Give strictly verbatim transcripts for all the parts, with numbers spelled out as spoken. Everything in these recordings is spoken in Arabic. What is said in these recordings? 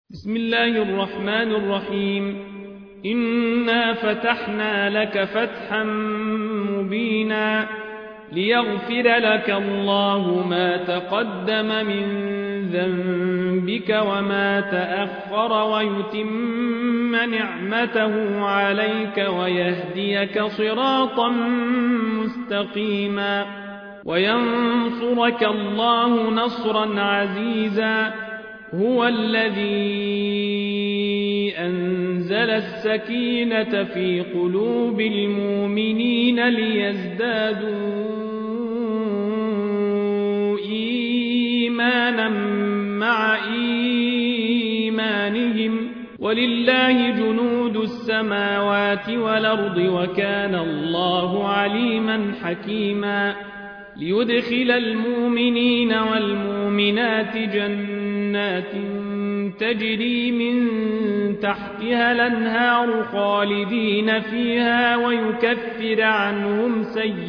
بسم الله الرحمن الرحيم. إنا فتحنا لك فتحا مبينا ليغفر لك الله ما تقدم من ذنبك وما تأخر ويتم نعمته عليك ويهديك صراطا مستقيما وينصرك الله نصرا عزيزا. هو الذي أنزل السكينة في قلوب المؤمنين ليزدادوا إيمانا مع إيمانهم ولله جنود السماوات والأرض وكان الله عليما حكيما. ليدخل المؤمنين والمؤمنات جنات تجري من تحتها الأنهار خالدين فيها ويكفر عنهم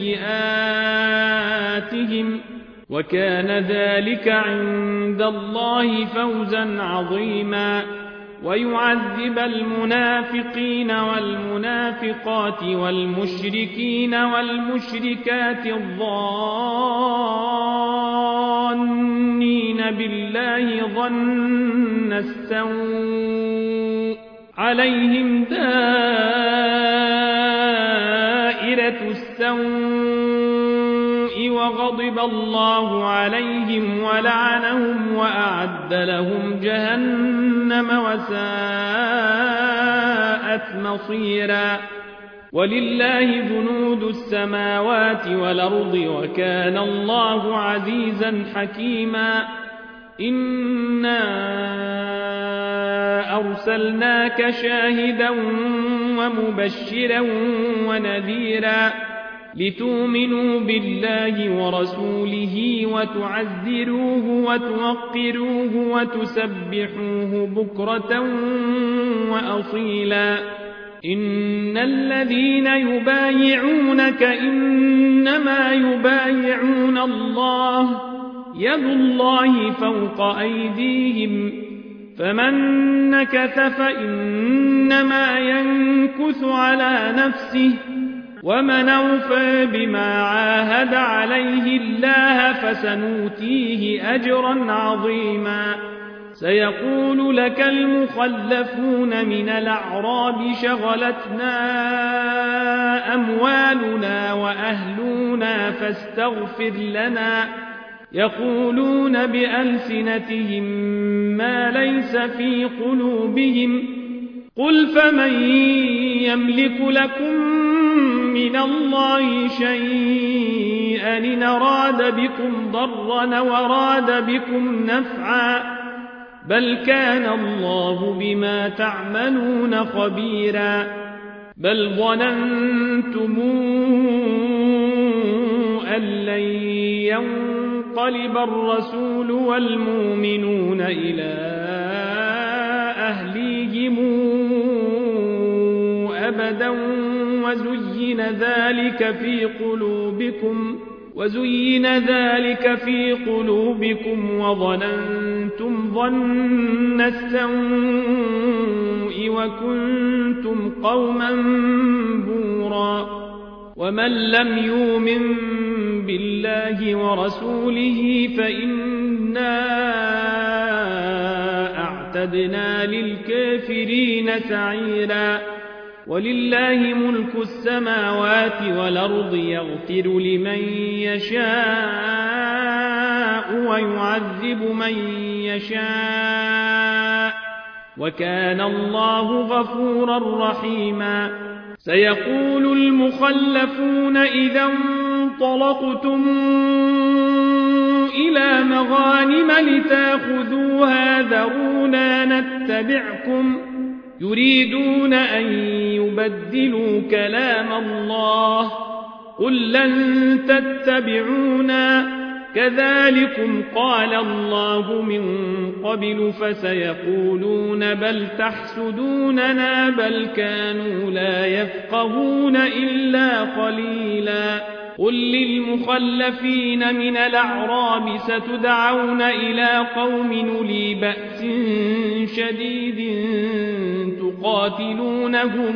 سيئاتهم وكان ذلك عند الله فوزا عظيما. ويعذب المنافقين والمنافقات والمشركين والمشركات الظانين بالله ظن السوء عليهم دائرة السوء وغضب الله عليهم ولعنهم وأعد لهم جهنم وساءت مصيرا. ولله جنود السماوات والأرض وكان الله عزيزا حكيما. إنا أرسلناك شاهدا ومبشرا ونذيرا لتؤمنوا بالله ورسوله وتعزروه وتوقروه وتسبحوه بكرة وأصيلا. إن الذين يبايعونك إنما يبايعون الله يد الله فوق أيديهم فمن نكث فإنما ينكث على نفسه ومن أوفى بما عاهد عليه الله فسنؤتيه أجرا عظيما. سيقول لك المخلفون من الأعراب شغلتنا أموالنا وأهلنا فاستغفر لنا يقولون بألسنتهم ما ليس في قلوبهم قل فمن يملك لكم من الله شيئا إن أراد بكم ضرا وراد بكم نفعا بل كان الله بما تعملون خبيرا. بل ظننتم أن لن ينقلب الرسول والمؤمنون إلى أهليهم أبدا وزين ذلك في قلوبكم وزين ذلك في قلوبكم وظننتم ظن السوء وكنتم قوما بورا. ومن لم يؤمن بالله ورسوله فإنا أعتدنا للكافرين سعيرا. ولله ملك السماوات والأرض يغفر لمن يشاء ويعذب من يشاء وكان الله غفورا رحيما. سيقول المخلفون إذا انطلقتم إلى مغانم لتأخذوها ذرونا نتبعكم يريدون أن يبدلوا كلام الله قل لن تتبعونا كذلكم قال الله من قبل فسيقولون بل تحسدوننا بل كانوا لا يفقهون إلا قليلا. قل للمخلفين من الأعراب ستدعون إلى قوم أولي بأس شديد تقاتلونهم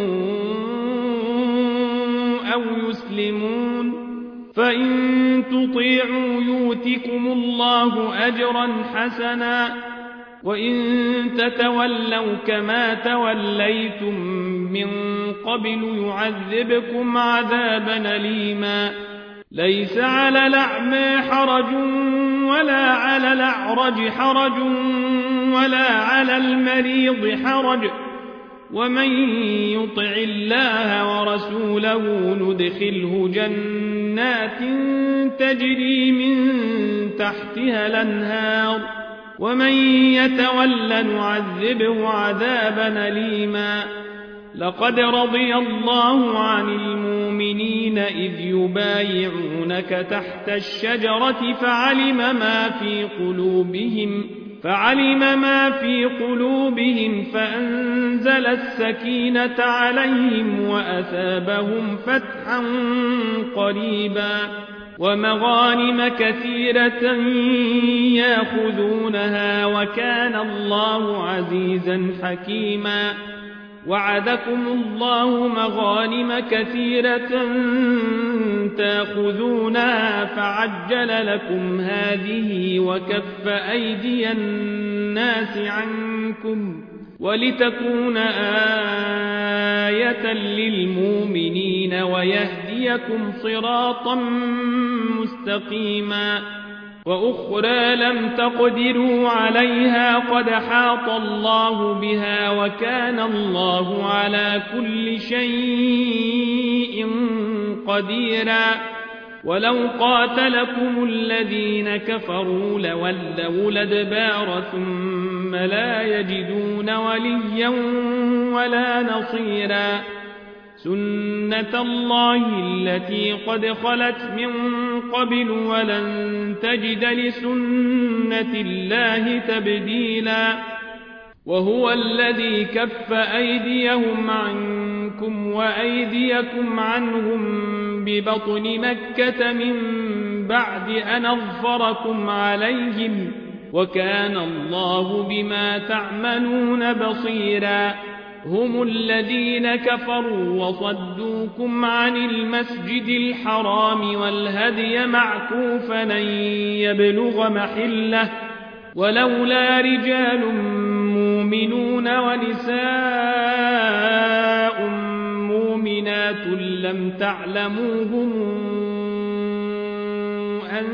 أو يسلمون فإن تطيعوا يؤتكم الله أجرا حسنا وإن تتولوا كما توليتم من قبل يعذبكم عذابا أليما ليس على الأعمى حرج ولا على الأعرج حرج ولا على المريض حرج ومن يطع الله ورسوله ندخله جنات تجري من تحتها الأنهار ومن يتول نعذبه عذابا أليما لقد رضي الله عن المؤمنين إذ يبايعونك تحت الشجرة فعلم ما في قلوبهم فعلم ما في قلوبهم فأنزل السكينة عليهم وأثابهم فتحا قريبا ومغانم كثيرة ياخذونها وكان الله عزيزا حكيما وعدكم الله مغانم كثيرة تاخذونها فعجل لكم هذه وكف أيدي الناس عنكم ولتكون آية للمؤمنين ويهديكم صراطا مستقيما وأخرى لم تقدروا عليها قد حاط الله بها وكان الله على كل شيء قديرا ولو قاتلكم الذين كفروا لولوا الأدبار ثم لا يجدون وليا ولا نصيرا سنة الله التي قد خلت من قبل ولن تجد لسنة الله تبديلا وهو الذي كف أيديهم عنكم وأيديكم عنهم ببطن مكة من بعد أن أظفركم عليهم وكان الله بما تعملون بصيرا هم الذين كفروا وصدوكم عن المسجد الحرام والهدي معكوفا أن يبلغ محله ولولا رجال مؤمنون ونساء مؤمنات لم تعلموهم أن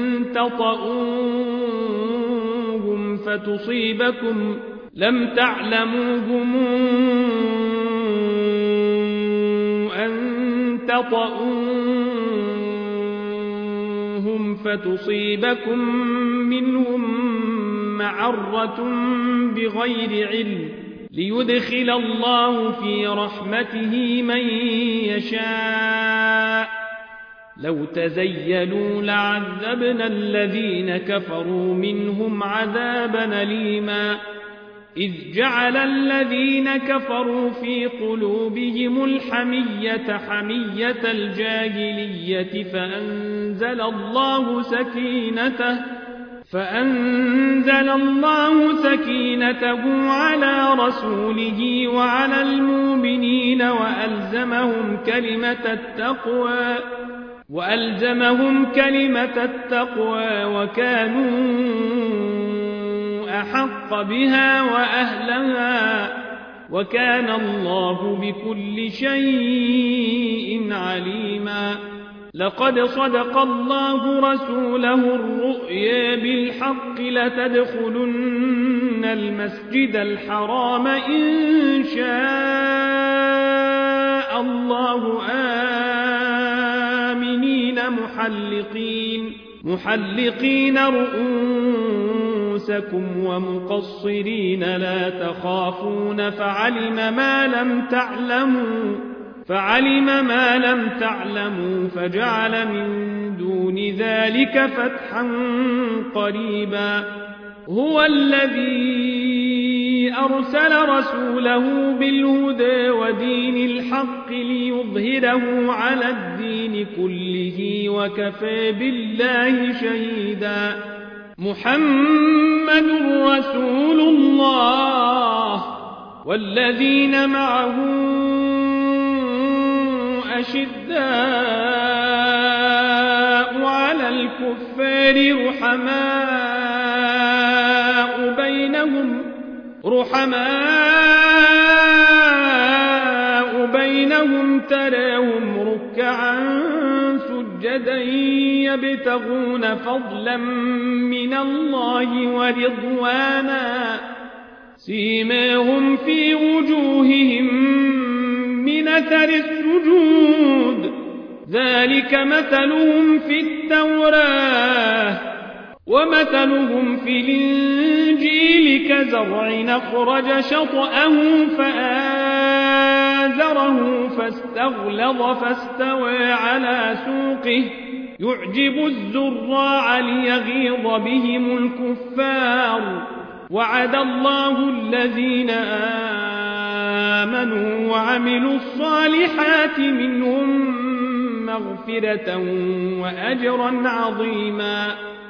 تطؤوهم فتصيبكم لم تعلموهم أن تطؤوهم فتصيبكم منهم معرة بغير علم ليدخل الله في رحمته من يشاء لو تزيلوا لعذبنا الذين كفروا منهم عذابا أليما إذ جعل الذين كفروا في قلوبهم الحمية حمية الجاهلية فأنزل الله سكينته فأنزل الله سكينته على رسوله وعلى المؤمنين وألزمهم كلمة التقوى وألزمهم كلمة التقوى وكانوا أحق بها وأهلها وكان الله بكل شيء عليما لقد صدق الله رسوله الرؤيا بالحق لتدخلن المسجد الحرام إن شاء الله آمنين محلقين محلقين رؤوسكم ومقصرين لا تخافون فعلم ما لم تعلموا فعلم ما لم تعلموا فجعل من دون ذلك فتحا قريبا هو الذي أرسل رسوله بالهدى ودين الحق ليظهره على الدين كله وكفى بالله شهيدا محمد رسول الله والذين معه أشداء على الكفار رحماء بينهم رحماء بينهم تراهم ركعا سجدا يبتغون فضلا من الله ورضوانا سيماهم في وجوههم من أثر السجود ذلك مثلهم في التوراة ومثلهم في الإنجيل كزرع أخرج شطأه فآزره فاستغلظ فاستوى على سوقه يعجب الزراع ليغيظ بهم الكفار وعد الله الذين آمنوا وعملوا الصالحات منهم مغفرة وأجرا عظيما